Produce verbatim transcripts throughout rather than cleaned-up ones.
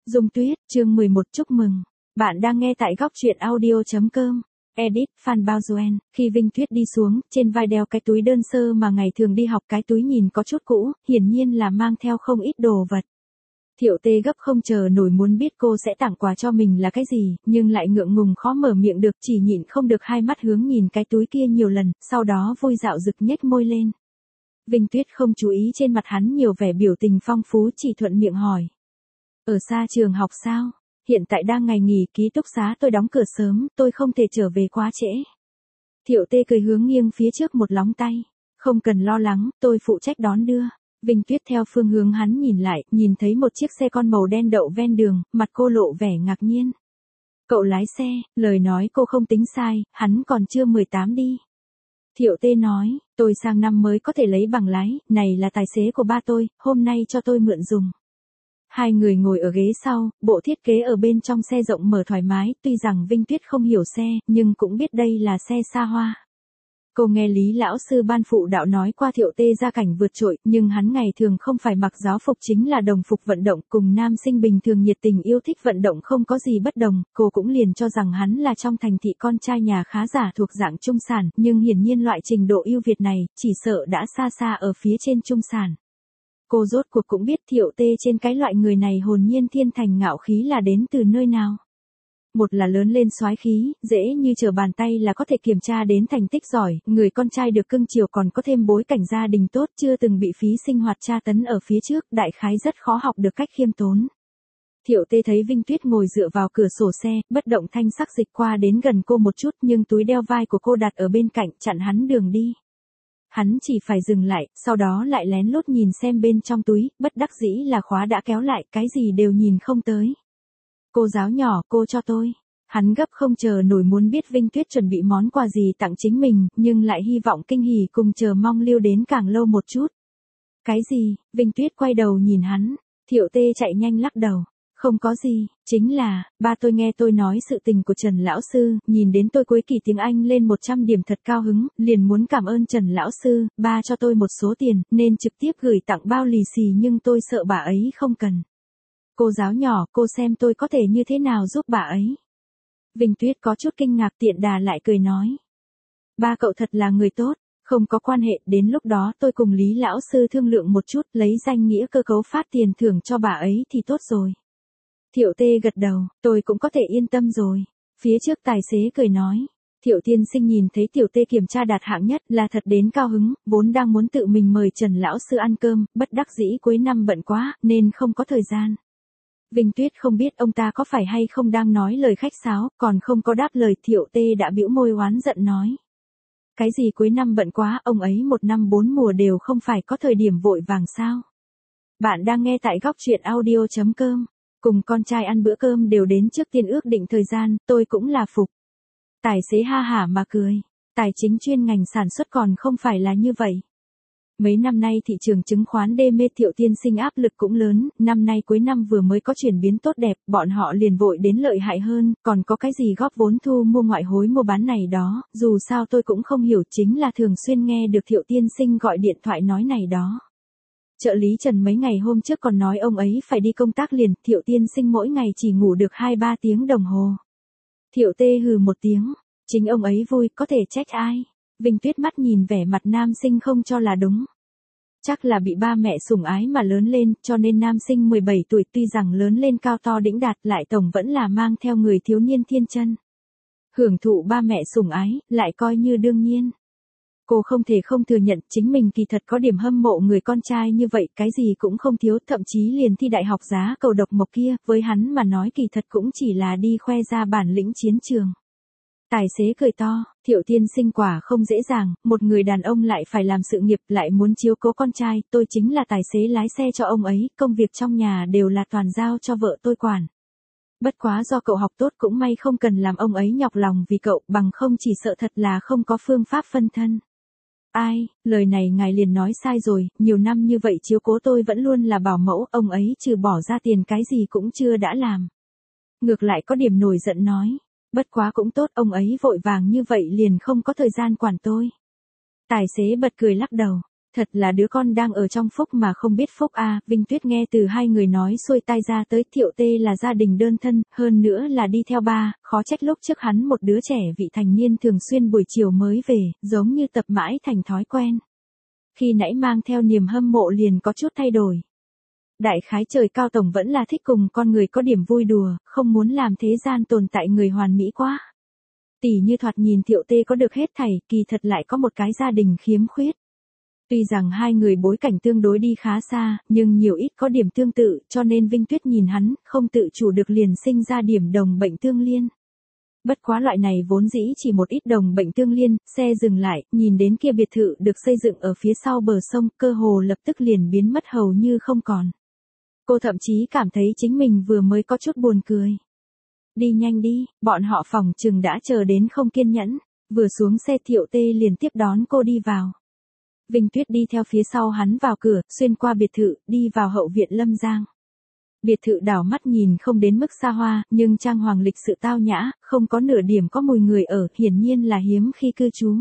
Dung Tuyết, chương mười một chúc mừng. Bạn đang nghe tại góc truyện audio chấm com. Edit, Phan Bao Duyen. Khi Vinh Tuyết đi xuống, trên vai đeo cái túi đơn sơ mà ngày thường đi học, cái túi nhìn có chút cũ, hiển nhiên là mang theo không ít đồ vật. Thiệu Tê gấp không chờ nổi muốn biết cô sẽ tặng quà cho mình là cái gì, nhưng lại ngượng ngùng khó mở miệng được, chỉ nhịn không được hai mắt hướng nhìn cái túi kia nhiều lần, sau đó vui dạo rực nhếch môi lên. Vinh Tuyết không chú ý trên mặt hắn nhiều vẻ biểu tình phong phú, chỉ thuận miệng hỏi. Ở xa trường học sao? Hiện tại đang ngày nghỉ ký túc xá, tôi đóng cửa sớm, tôi không thể trở về quá trễ. Thiệu Tê cười hướng nghiêng phía trước một lóng tay. Không cần lo lắng, tôi phụ trách đón đưa. Vinh Tuyết theo phương hướng hắn nhìn lại, nhìn thấy một chiếc xe con màu đen đậu ven đường, mặt cô lộ vẻ ngạc nhiên. Cậu lái xe, lời nói cô không tính sai, hắn còn chưa mười tám đi. Thiệu Tê nói, tôi sang năm mới có thể lấy bằng lái, này là tài xế của ba tôi, hôm nay cho tôi mượn dùng. Hai người ngồi ở ghế sau, bộ thiết kế ở bên trong xe rộng mở thoải mái, tuy rằng Vinh Tuyết không hiểu xe, nhưng cũng biết đây là xe xa hoa. Cô nghe Lý lão sư ban phụ đạo nói qua Thiệu Tê gia cảnh vượt trội, nhưng hắn ngày thường không phải mặc giáo phục chính là đồng phục vận động, cùng nam sinh bình thường nhiệt tình yêu thích vận động không có gì bất đồng, cô cũng liền cho rằng hắn là trong thành thị con trai nhà khá giả thuộc dạng trung sản, nhưng hiển nhiên loại trình độ ưu việt này, chỉ sợ đã xa xa ở phía trên trung sản. Cô rốt cuộc cũng biết Thiệu Tê trên cái loại người này hồn nhiên thiên thành ngạo khí là đến từ nơi nào. Một là lớn lên soái khí, dễ như trở bàn tay là có thể kiểm tra đến thành tích giỏi, người con trai được cưng chiều còn có thêm bối cảnh gia đình tốt, chưa từng bị phí sinh hoạt tra tấn ở phía trước, đại khái rất khó học được cách khiêm tốn. Thiệu Tê thấy Vinh Tuyết ngồi dựa vào cửa sổ xe, bất động thanh sắc dịch qua đến gần cô một chút, nhưng túi đeo vai của cô đặt ở bên cạnh chặn hắn đường đi. Hắn chỉ phải dừng lại, sau đó lại lén lút nhìn xem bên trong túi, bất đắc dĩ là khóa đã kéo lại, cái gì đều nhìn không tới. Cô giáo nhỏ, cô cho tôi. Hắn gấp không chờ nổi muốn biết Vinh Tuyết chuẩn bị món quà gì tặng chính mình, nhưng lại hy vọng kinh hỉ cùng chờ mong lưu đến càng lâu một chút. Cái gì? Vinh Tuyết quay đầu nhìn hắn, Thiệu Tê chạy nhanh lắc đầu. Không có gì, chính là, ba tôi nghe tôi nói sự tình của Trần Lão Sư, nhìn đến tôi cuối kỳ tiếng Anh lên một trăm điểm thật cao hứng, liền muốn cảm ơn Trần Lão Sư, ba cho tôi một số tiền, nên trực tiếp gửi tặng bao lì xì nhưng tôi sợ bà ấy không cần. Cô giáo nhỏ, cô xem tôi có thể như thế nào giúp bà ấy. Vinh Tuyết có chút kinh ngạc, tiện đà lại cười nói. Ba cậu thật là người tốt, không có quan hệ, đến lúc đó tôi cùng Lý Lão Sư thương lượng một chút, lấy danh nghĩa cơ cấu phát tiền thưởng cho bà ấy thì tốt rồi. Thiệu Tê gật đầu, tôi cũng có thể yên tâm rồi. Phía trước tài xế cười nói. Thiệu tiên sinh nhìn thấy Tiểu Tê kiểm tra đạt hạng nhất là thật đến cao hứng, vốn đang muốn tự mình mời Trần Lão Sư ăn cơm, bất đắc dĩ cuối năm bận quá, nên không có thời gian. Vinh Tuyết không biết ông ta có phải hay không đang nói lời khách sáo, còn không có đáp lời, Thiệu Tê đã bĩu môi oán giận nói. Cái gì cuối năm bận quá, ông ấy một năm bốn mùa đều không phải có thời điểm vội vàng sao. Bạn đang nghe tại góc truyện audio chấm com. Cùng con trai ăn bữa cơm đều đến trước tiên ước định thời gian, tôi cũng là phục. Tài xế ha hả mà cười. Tài chính chuyên ngành sản xuất còn không phải là như vậy. Mấy năm nay thị trường chứng khoán đê mê, Thiệu tiên sinh áp lực cũng lớn, năm nay cuối năm vừa mới có chuyển biến tốt đẹp, bọn họ liền vội đến lợi hại hơn, còn có cái gì góp vốn thu mua ngoại hối mua bán này đó, dù sao tôi cũng không hiểu, chính là thường xuyên nghe được Thiệu tiên sinh gọi điện thoại nói này đó. Trợ lý Trần mấy ngày hôm trước còn nói ông ấy phải đi công tác liền, Thiệu tiên sinh mỗi ngày chỉ ngủ được hai ba tiếng đồng hồ. Thiệu Tê hừ một tiếng, chính ông ấy vui, có thể trách ai. Vinh Tuyết mắt nhìn vẻ mặt nam sinh không cho là đúng. Chắc là bị ba mẹ sủng ái mà lớn lên, cho nên nam sinh mười bảy tuổi tuy rằng lớn lên cao to đĩnh đạt lại tổng vẫn là mang theo người thiếu niên thiên chân. Hưởng thụ ba mẹ sủng ái, lại coi như đương nhiên. Cô không thể không thừa nhận chính mình kỳ thật có điểm hâm mộ người con trai như vậy, cái gì cũng không thiếu, thậm chí liền thi đại học giá cầu độc mộc kia, với hắn mà nói kỳ thật cũng chỉ là đi khoe ra bản lĩnh chiến trường. Tài xế cười to, Thiệu tiên sinh quả không dễ dàng, một người đàn ông lại phải làm sự nghiệp lại muốn chiếu cố con trai, tôi chính là tài xế lái xe cho ông ấy, công việc trong nhà đều là toàn giao cho vợ tôi quản. Bất quá do cậu học tốt cũng may không cần làm ông ấy nhọc lòng vì cậu, bằng không chỉ sợ thật là không có phương pháp phân thân. Ai, lời này ngài liền nói sai rồi, nhiều năm như vậy chiếu cố tôi vẫn luôn là bảo mẫu, ông ấy trừ bỏ ra tiền cái gì cũng chưa đã làm. Ngược lại có điểm nổi giận nói. Bất quá cũng tốt, ông ấy vội vàng như vậy liền không có thời gian quản tôi. Tài xế bật cười lắc đầu. Thật là đứa con đang ở trong phúc mà không biết phúc a. Vinh Tuyết nghe từ hai người nói xuôi tai ra tới Thiệu Tê là gia đình đơn thân, hơn nữa là đi theo ba, khó trách lúc trước hắn một đứa trẻ vị thành niên thường xuyên buổi chiều mới về, giống như tập mãi thành thói quen. Khi nãy mang theo niềm hâm mộ liền có chút thay đổi. Đại khái trời cao tổng vẫn là thích cùng con người có điểm vui đùa, không muốn làm thế gian tồn tại người hoàn mỹ quá. Tỷ như thoạt nhìn Thiệu Tê có được hết thảy, kỳ thật lại có một cái gia đình khiếm khuyết. Tuy rằng hai người bối cảnh tương đối đi khá xa, nhưng nhiều ít có điểm tương tự, cho nên Vinh Tuyết nhìn hắn, không tự chủ được liền sinh ra điểm đồng bệnh tương liên. Bất quá loại này vốn dĩ chỉ một ít đồng bệnh tương liên, xe dừng lại, nhìn đến kia biệt thự được xây dựng ở phía sau bờ sông, cơ hồ lập tức liền biến mất hầu như không còn. Cô thậm chí cảm thấy chính mình vừa mới có chút buồn cười. Đi nhanh đi, bọn họ phòng chừng đã chờ đến không kiên nhẫn, vừa xuống xe Thiệu Tê liền tiếp đón cô đi vào. Vinh Tuyết đi theo phía sau hắn vào cửa, xuyên qua biệt thự, đi vào hậu viện Lâm Giang. Biệt thự đảo mắt nhìn không đến mức xa hoa, nhưng trang hoàng lịch sự tao nhã, không có nửa điểm có mùi người ở, hiển nhiên là hiếm khi cư trú.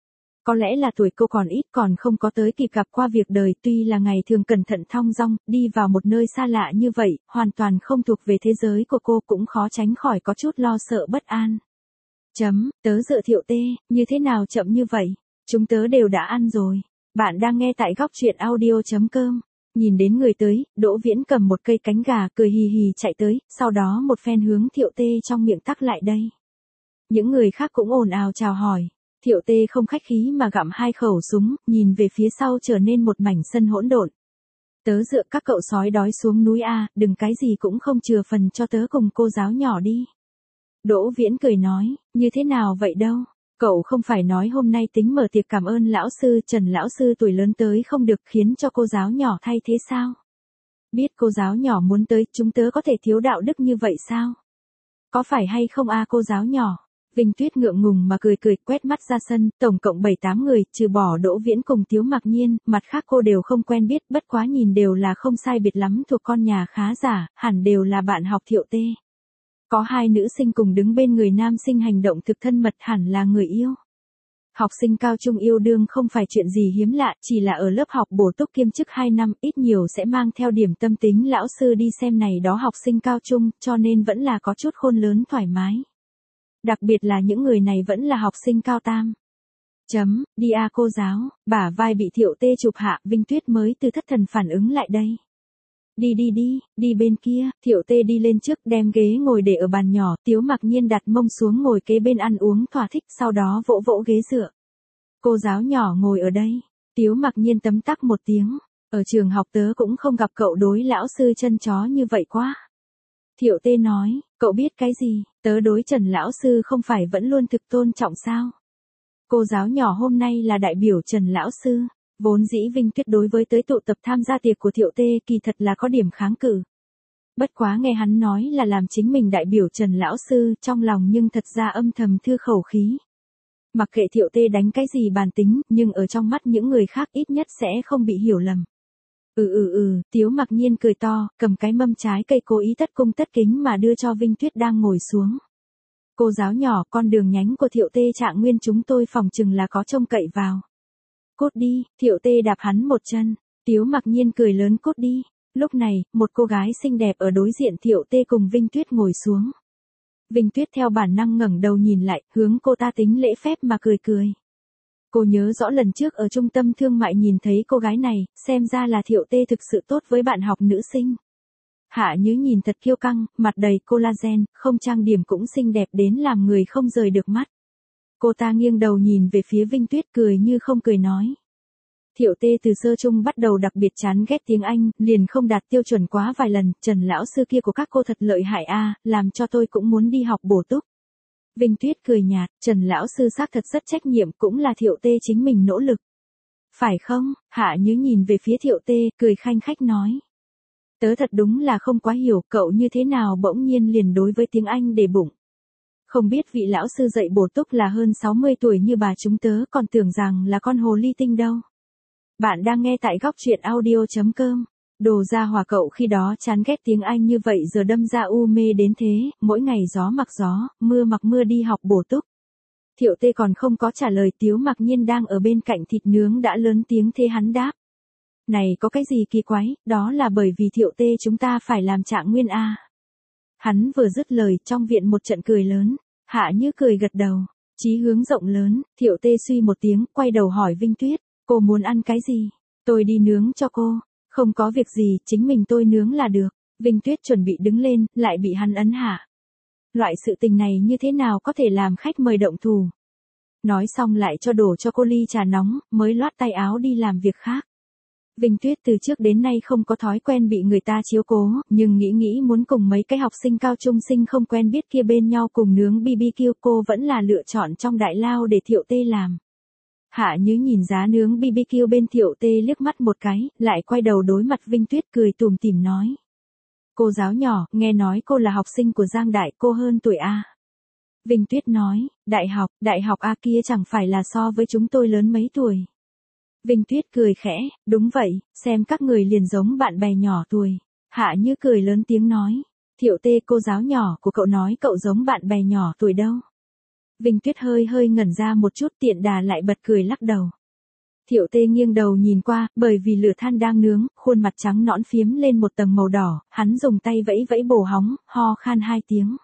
Có lẽ là tuổi cô còn ít còn không có tới kịp gặp qua việc đời, tuy là ngày thường cẩn thận thong dong, đi vào một nơi xa lạ như vậy, hoàn toàn không thuộc về thế giới của cô cũng khó tránh khỏi có chút lo sợ bất an. Chấm, tớ dựa Thiệu Tê, như thế nào chậm như vậy? Chúng tớ đều đã ăn rồi. Bạn đang nghe tại góc truyện audio chấm com. Nhìn đến người tới, Đỗ Viễn cầm một cây cánh gà cười hì hì chạy tới, sau đó một phen hướng Thiệu Tê trong miệng tắc lại đây. Những người khác cũng ồn ào chào hỏi. Thiệu Tê không khách khí mà gặm hai khẩu súng, nhìn về phía sau trở nên một mảnh sân hỗn độn. Tớ dựa các cậu sói đói xuống núi a, đừng cái gì cũng không chừa phần cho tớ cùng cô giáo nhỏ đi. Đỗ Viễn cười nói, như thế nào vậy đâu? Cậu không phải nói hôm nay tính mở tiệc cảm ơn lão sư, Trần lão sư tuổi lớn tới không được khiến cho cô giáo nhỏ thay thế sao? Biết cô giáo nhỏ muốn tới, chúng tớ có thể thiếu đạo đức như vậy sao? Có phải hay không a cô giáo nhỏ? Vinh Tuyết ngượng ngùng mà cười cười, quét mắt ra sân, tổng cộng bảy tám người, trừ bỏ Đỗ Viễn cùng Tiếu Mặc Nhiên, mặt khác cô đều không quen biết, bất quá nhìn đều là không sai biệt lắm thuộc con nhà khá giả, hẳn đều là bạn học Thiệu Tê. Có hai nữ sinh cùng đứng bên người nam sinh hành động thực thân mật, hẳn là người yêu. Học sinh cao trung yêu đương không phải chuyện gì hiếm lạ, chỉ là ở lớp học bổ túc kiêm chức hai năm, ít nhiều sẽ mang theo điểm tâm tính lão sư đi xem này đó học sinh cao trung, cho nên vẫn là có chút khôn lớn thoải mái. Đặc biệt là những người này vẫn là học sinh cao tam. Chấm, đi a cô giáo, bả vai bị Thiệu Tê chụp hạ, Vinh Tuyết mới từ thất thần phản ứng lại đây. Đi đi đi, đi bên kia, Thiệu Tê đi lên trước đem ghế ngồi để ở bàn nhỏ, Tiếu Mặc Nhiên đặt mông xuống ngồi kế bên ăn uống thỏa thích, sau đó vỗ vỗ ghế dựa. Cô giáo nhỏ ngồi ở đây, Tiếu Mặc Nhiên tấm tắc một tiếng, ở trường học tớ cũng không gặp cậu đối lão sư chân chó như vậy quá. Thiệu Tê nói, cậu biết cái gì, tớ đối Trần lão sư không phải vẫn luôn thực tôn trọng sao? Cô giáo nhỏ hôm nay là đại biểu Trần lão sư. Vốn dĩ Vinh Tuyết đối với tới tụ tập tham gia tiệc của Thiệu Tê kỳ thật là có điểm kháng cự. Bất quá nghe hắn nói là làm chính mình đại biểu Trần lão sư, trong lòng nhưng thật ra âm thầm thư khẩu khí. Mặc kệ Thiệu Tê đánh cái gì bản tính, nhưng ở trong mắt những người khác ít nhất sẽ không bị hiểu lầm. Ừ ừ ừ, Tiếu Mặc Nhiên cười to, cầm cái mâm trái cây cố ý tất cung tất kính mà đưa cho Vinh Tuyết đang ngồi xuống. Cô giáo nhỏ, con đường nhánh của Thiệu Tê Trạng Nguyên chúng tôi phòng chừng là có trông cậy vào. Cút đi, Thiệu Tê đạp hắn một chân, Tiếu Mặc Nhiên cười lớn cút đi. Lúc này, một cô gái xinh đẹp ở đối diện Thiệu Tê cùng Vinh Tuyết ngồi xuống. Vinh Tuyết theo bản năng ngẩng đầu nhìn lại, hướng cô ta tính lễ phép mà cười cười. Cô nhớ rõ lần trước ở trung tâm thương mại nhìn thấy cô gái này, xem ra là Thiệu Tê thực sự tốt với bạn học nữ sinh. Hạ Nhứ nhìn thật kiêu căng, mặt đầy collagen, không trang điểm cũng xinh đẹp đến làm người không rời được mắt. Cô ta nghiêng đầu nhìn về phía Vinh Tuyết cười như không cười nói. Thiệu Tê từ sơ trung bắt đầu đặc biệt chán ghét tiếng Anh, liền không đạt tiêu chuẩn quá vài lần, Trần lão sư kia của các cô thật lợi hại a, làm cho tôi cũng muốn đi học bổ túc. Vinh Tuyết cười nhạt, Trần lão sư xác thật rất trách nhiệm, cũng là Thiệu Tê chính mình nỗ lực. Phải không? Hạ Nhứ nhìn về phía Thiệu Tê, cười khanh khách nói. Tớ thật đúng là không quá hiểu cậu như thế nào bỗng nhiên liền đối với tiếng Anh để bụng. Không biết vị lão sư dạy bổ túc là hơn sáu mươi tuổi như bà chúng tớ còn tưởng rằng là con hồ ly tinh đâu. Bạn đang nghe tại góc truyện audio chấm com. Đồ ra hòa cậu khi đó chán ghét tiếng Anh như vậy giờ đâm ra u mê đến thế, mỗi ngày gió mặc gió, mưa mặc mưa đi học bổ túc. Thiệu Tê còn không có trả lời, Tiếu Mặc Nhiên đang ở bên cạnh thịt nướng đã lớn tiếng thế hắn đáp. Này có cái gì kỳ quái, đó là bởi vì Thiệu Tê chúng ta phải làm trạng nguyên a. Hắn vừa dứt lời, trong viện một trận cười lớn. Hạ Như cười gật đầu. Chí hướng rộng lớn, Thiệu Tê suy một tiếng, quay đầu hỏi Vinh Tuyết, cô muốn ăn cái gì? Tôi đi nướng cho cô. Không có việc gì, chính mình tôi nướng là được. Vinh Tuyết chuẩn bị đứng lên, lại bị hắn ấn hạ. Loại sự tình này như thế nào có thể làm khách mời động thủ? Nói xong lại cho đổ cho cô ly trà nóng, mới loát tay áo đi làm việc khác. Vinh Tuyết từ trước đến nay không có thói quen bị người ta chiếu cố, nhưng nghĩ nghĩ muốn cùng mấy cái học sinh cao trung sinh không quen biết kia bên nhau cùng nướng bê bê kiu, cô vẫn là lựa chọn trong đại lao để Thiệu Tê làm. Hạ Như nhìn giá nướng bê bê kiu bên Thiệu Tê liếc mắt một cái, lại quay đầu đối mặt Vinh Tuyết cười tủm tỉm nói. Cô giáo nhỏ, nghe nói cô là học sinh của Giang Đại, cô hơn tuổi A. Vinh Tuyết nói, đại học, đại học A kia chẳng phải là so với chúng tôi lớn mấy tuổi. Vinh Tuyết cười khẽ, đúng vậy, xem các người liền giống bạn bè nhỏ tuổi. Hạ Như cười lớn tiếng nói, Thiệu Tê cô giáo nhỏ của cậu nói cậu giống bạn bè nhỏ tuổi đâu. Vinh Tuyết hơi hơi ngẩn ra một chút, tiện đà lại bật cười lắc đầu. Thiệu Tê nghiêng đầu nhìn qua, bởi vì lửa than đang nướng, khuôn mặt trắng nõn phiếm lên một tầng màu đỏ, hắn dùng tay vẫy vẫy bổ hóng, ho khan hai tiếng.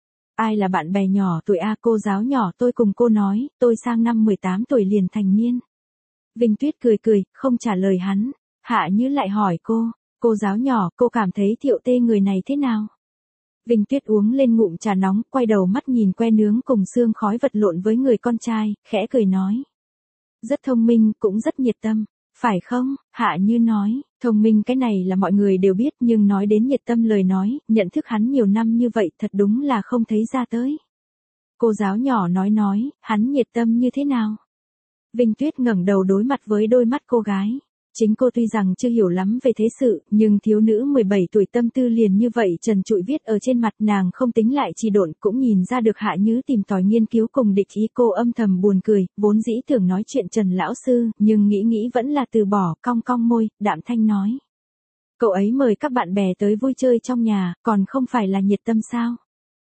Ai là bạn bè nhỏ tuổi A? Cô giáo nhỏ tôi cùng cô nói, tôi sang năm mười tám tuổi liền thành niên. Vinh Tuyết cười cười, không trả lời hắn. Hạ Như lại hỏi cô, cô giáo nhỏ, cô cảm thấy Thiệu Tê người này thế nào? Vinh Tuyết uống lên ngụm trà nóng, quay đầu mắt nhìn que nướng cùng xương khói vật lộn với người con trai, khẽ cười nói. Rất thông minh, cũng rất nhiệt tâm, phải không? Hạ Như nói, thông minh cái này là mọi người đều biết, nhưng nói đến nhiệt tâm lời nói, nhận thức hắn nhiều năm như vậy thật đúng là không thấy ra tới. Cô giáo nhỏ nói nói, hắn nhiệt tâm như thế nào? Vinh Tuyết ngẩng đầu đối mặt với đôi mắt cô gái. Chính cô tuy rằng chưa hiểu lắm về thế sự, nhưng thiếu nữ mười bảy tuổi tâm tư liền như vậy trần trụi viết ở trên mặt, nàng không tính lại trì độn, cũng nhìn ra được Hạ Như tìm tòi nghiên cứu cùng địch ý. Cô âm thầm buồn cười, vốn dĩ tưởng nói chuyện Trần lão sư, nhưng nghĩ nghĩ vẫn là từ bỏ, cong cong môi, đạm thanh nói. Cậu ấy mời các bạn bè tới vui chơi trong nhà, còn không phải là nhiệt tâm sao?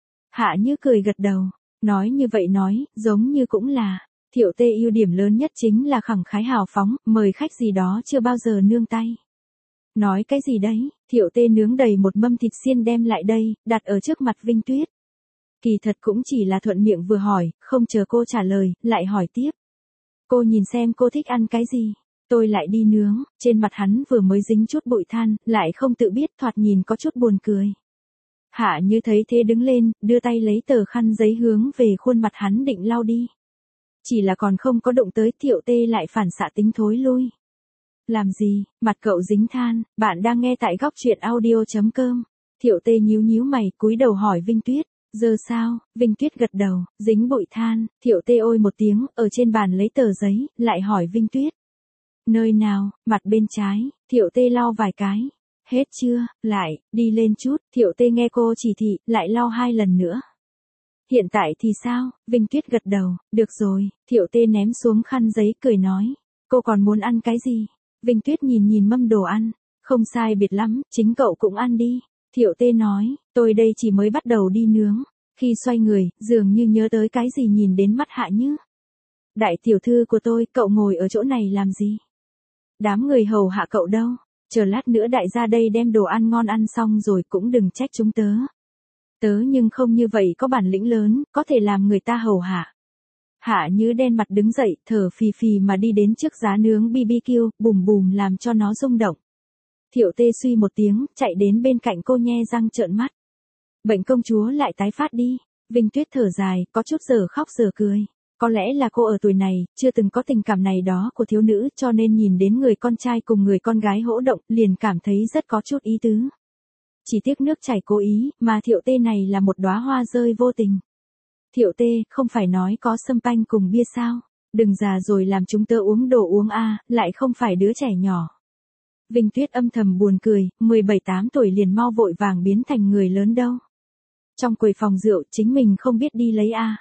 Hạ Như cười gật đầu, nói như vậy nói, giống như cũng là. Thiệu Tê ưu điểm lớn nhất chính là khẳng khái hào phóng, mời khách gì đó chưa bao giờ nương tay. Nói cái gì đấy? Thiệu Tê nướng đầy một mâm thịt xiên đem lại đây, đặt ở trước mặt Vinh Tuyết. Kỳ thật cũng chỉ là thuận miệng vừa hỏi, không chờ cô trả lời, lại hỏi tiếp. Cô nhìn xem cô thích ăn cái gì? Tôi lại đi nướng. Trên mặt hắn vừa mới dính chút bụi than, lại không tự biết, thoạt nhìn có chút buồn cười. Hạ Như thấy thế đứng lên, đưa tay lấy tờ khăn giấy hướng về khuôn mặt hắn định lau đi. Chỉ là còn không có động tới, Thiệu Tê lại phản xạ tính thối lui. Làm gì, mặt cậu dính than, bạn đang nghe tại góc truyện audio chấm com. Thiệu Tê nhíu nhíu mày, cúi đầu hỏi Vinh Tuyết, giờ sao? Vinh Tuyết gật đầu, dính bụi than. Thiệu Tê ôi một tiếng, ở trên bàn lấy tờ giấy, lại hỏi Vinh Tuyết. Nơi nào? Mặt bên trái. Thiệu Tê lau vài cái. Hết chưa? Lại, đi lên chút. Thiệu Tê nghe cô chỉ thị, lại lau hai lần nữa. Hiện tại thì sao? Vinh Tuyết gật đầu, được rồi. Thiệu Tê ném xuống khăn giấy cười nói. Cô còn muốn ăn cái gì? Vinh Tuyết nhìn nhìn mâm đồ ăn. Không sai biệt lắm, chính cậu cũng ăn đi. Thiệu Tê nói, tôi đây chỉ mới bắt đầu đi nướng. Khi xoay người, dường như nhớ tới cái gì nhìn đến mắt Hạ Như. Đại tiểu thư của tôi, cậu ngồi ở chỗ này làm gì? Đám người hầu hạ cậu đâu? Chờ lát nữa đại gia đây đem đồ ăn ngon ăn xong rồi cũng đừng trách chúng tớ. Tớ nhưng không như vậy có bản lĩnh lớn, có thể làm người ta hầu hạ. Hạ Như đen mặt đứng dậy, thở phì phì mà đi đến trước giá nướng bê bê kiu, bùm bùm làm cho nó rung động. Thiệu Tê suy một tiếng, chạy đến bên cạnh cô nhe răng trợn mắt. Bệnh công chúa lại tái phát đi. Vinh Tuyết thở dài, có chút giờ khóc giờ cười. Có lẽ là cô ở tuổi này, chưa từng có tình cảm này đó của thiếu nữ, cho nên nhìn đến người con trai cùng người con gái hỗ động, liền cảm thấy rất có chút ý tứ. Chỉ tiếc nước chảy cố ý, mà Thiệu Tê này là một đóa hoa rơi vô tình. Thiệu Tê, không phải nói có sâm panh cùng bia sao? Đừng già rồi làm chúng tớ uống đồ uống a, lại không phải đứa trẻ nhỏ. Vinh Tuyết âm thầm buồn cười, mười bảy tám tuổi liền mau vội vàng biến thành người lớn đâu. Trong quầy phòng rượu, chính mình không biết đi lấy a.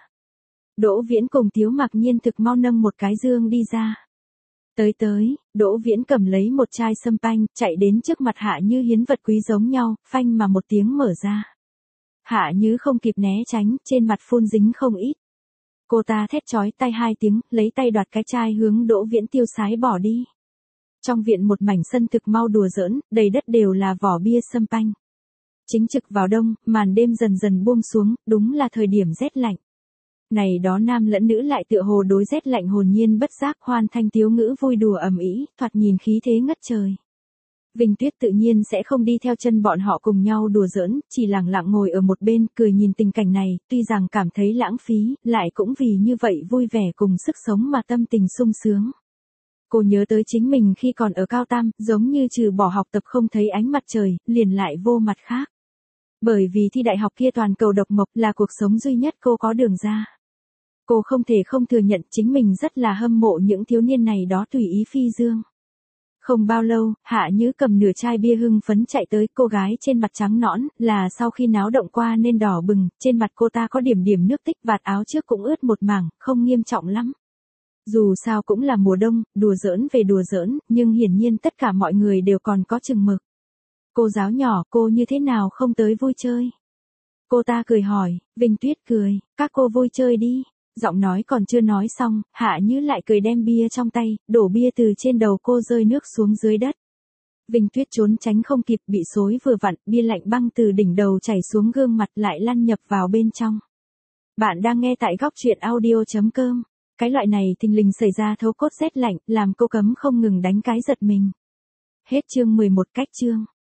Đỗ Viễn cùng Tiếu Mặc Nhiên thực mau nâng một cái dương đi ra. Tới tới, Đỗ Viễn cầm lấy một chai sâm panh, chạy đến trước mặt Hạ Như hiến vật quý giống nhau, phanh mà một tiếng mở ra. Hạ Như không kịp né tránh, trên mặt phun dính không ít. Cô ta thét chói tai hai tiếng, lấy tay đoạt cái chai hướng Đỗ Viễn tiêu sái bỏ đi. Trong viện một mảnh sân thực mau đùa giỡn, đầy đất đều là vỏ bia sâm panh. Chính trực vào đông, màn đêm dần dần buông xuống, đúng là thời điểm rét lạnh. Này đó nam lẫn nữ lại tựa hồ đối rét lạnh hồn nhiên bất giác hoan thanh tiếu ngữ vui đùa ầm ĩ, thoạt nhìn khí thế ngất trời. Vinh Tuyết tự nhiên sẽ không đi theo chân bọn họ cùng nhau đùa giỡn, chỉ lặng lặng ngồi ở một bên cười nhìn tình cảnh này, tuy rằng cảm thấy lãng phí, lại cũng vì như vậy vui vẻ cùng sức sống mà tâm tình sung sướng. Cô nhớ tới chính mình khi còn ở cao tam, giống như trừ bỏ học tập không thấy ánh mặt trời, liền lại vô mặt khác. Bởi vì thi đại học kia toàn cầu độc mộc là cuộc sống duy nhất cô có đường ra. Cô không thể không thừa nhận chính mình rất là hâm mộ những thiếu niên này đó tùy ý phi dương. Không bao lâu, Hạ Nhứ cầm nửa chai bia hưng phấn chạy tới, cô gái trên mặt trắng nõn, là sau khi náo động qua nên đỏ bừng, trên mặt cô ta có điểm điểm nước tích, vạt áo trước cũng ướt một mảng, không nghiêm trọng lắm. Dù sao cũng là mùa đông, đùa giỡn về đùa giỡn, nhưng hiển nhiên tất cả mọi người đều còn có chừng mực. Cô giáo nhỏ, cô như thế nào không tới vui chơi? Cô ta cười hỏi, Vinh Tuyết cười, các cô vui chơi đi. Giọng nói còn chưa nói xong, Hạ Nhứ lại cười đem bia trong tay, đổ bia từ trên đầu cô rơi nước xuống dưới đất. Vinh Tuyết trốn tránh không kịp, bị xối vừa vặn, bia lạnh băng từ đỉnh đầu chảy xuống gương mặt lại lăn nhập vào bên trong. Bạn đang nghe tại góc truyện audio chấm com. Cái loại này thình lình xảy ra thấu cốt rét lạnh, làm cô cấm không ngừng đánh cái giật mình. Hết chương mười một cách chương.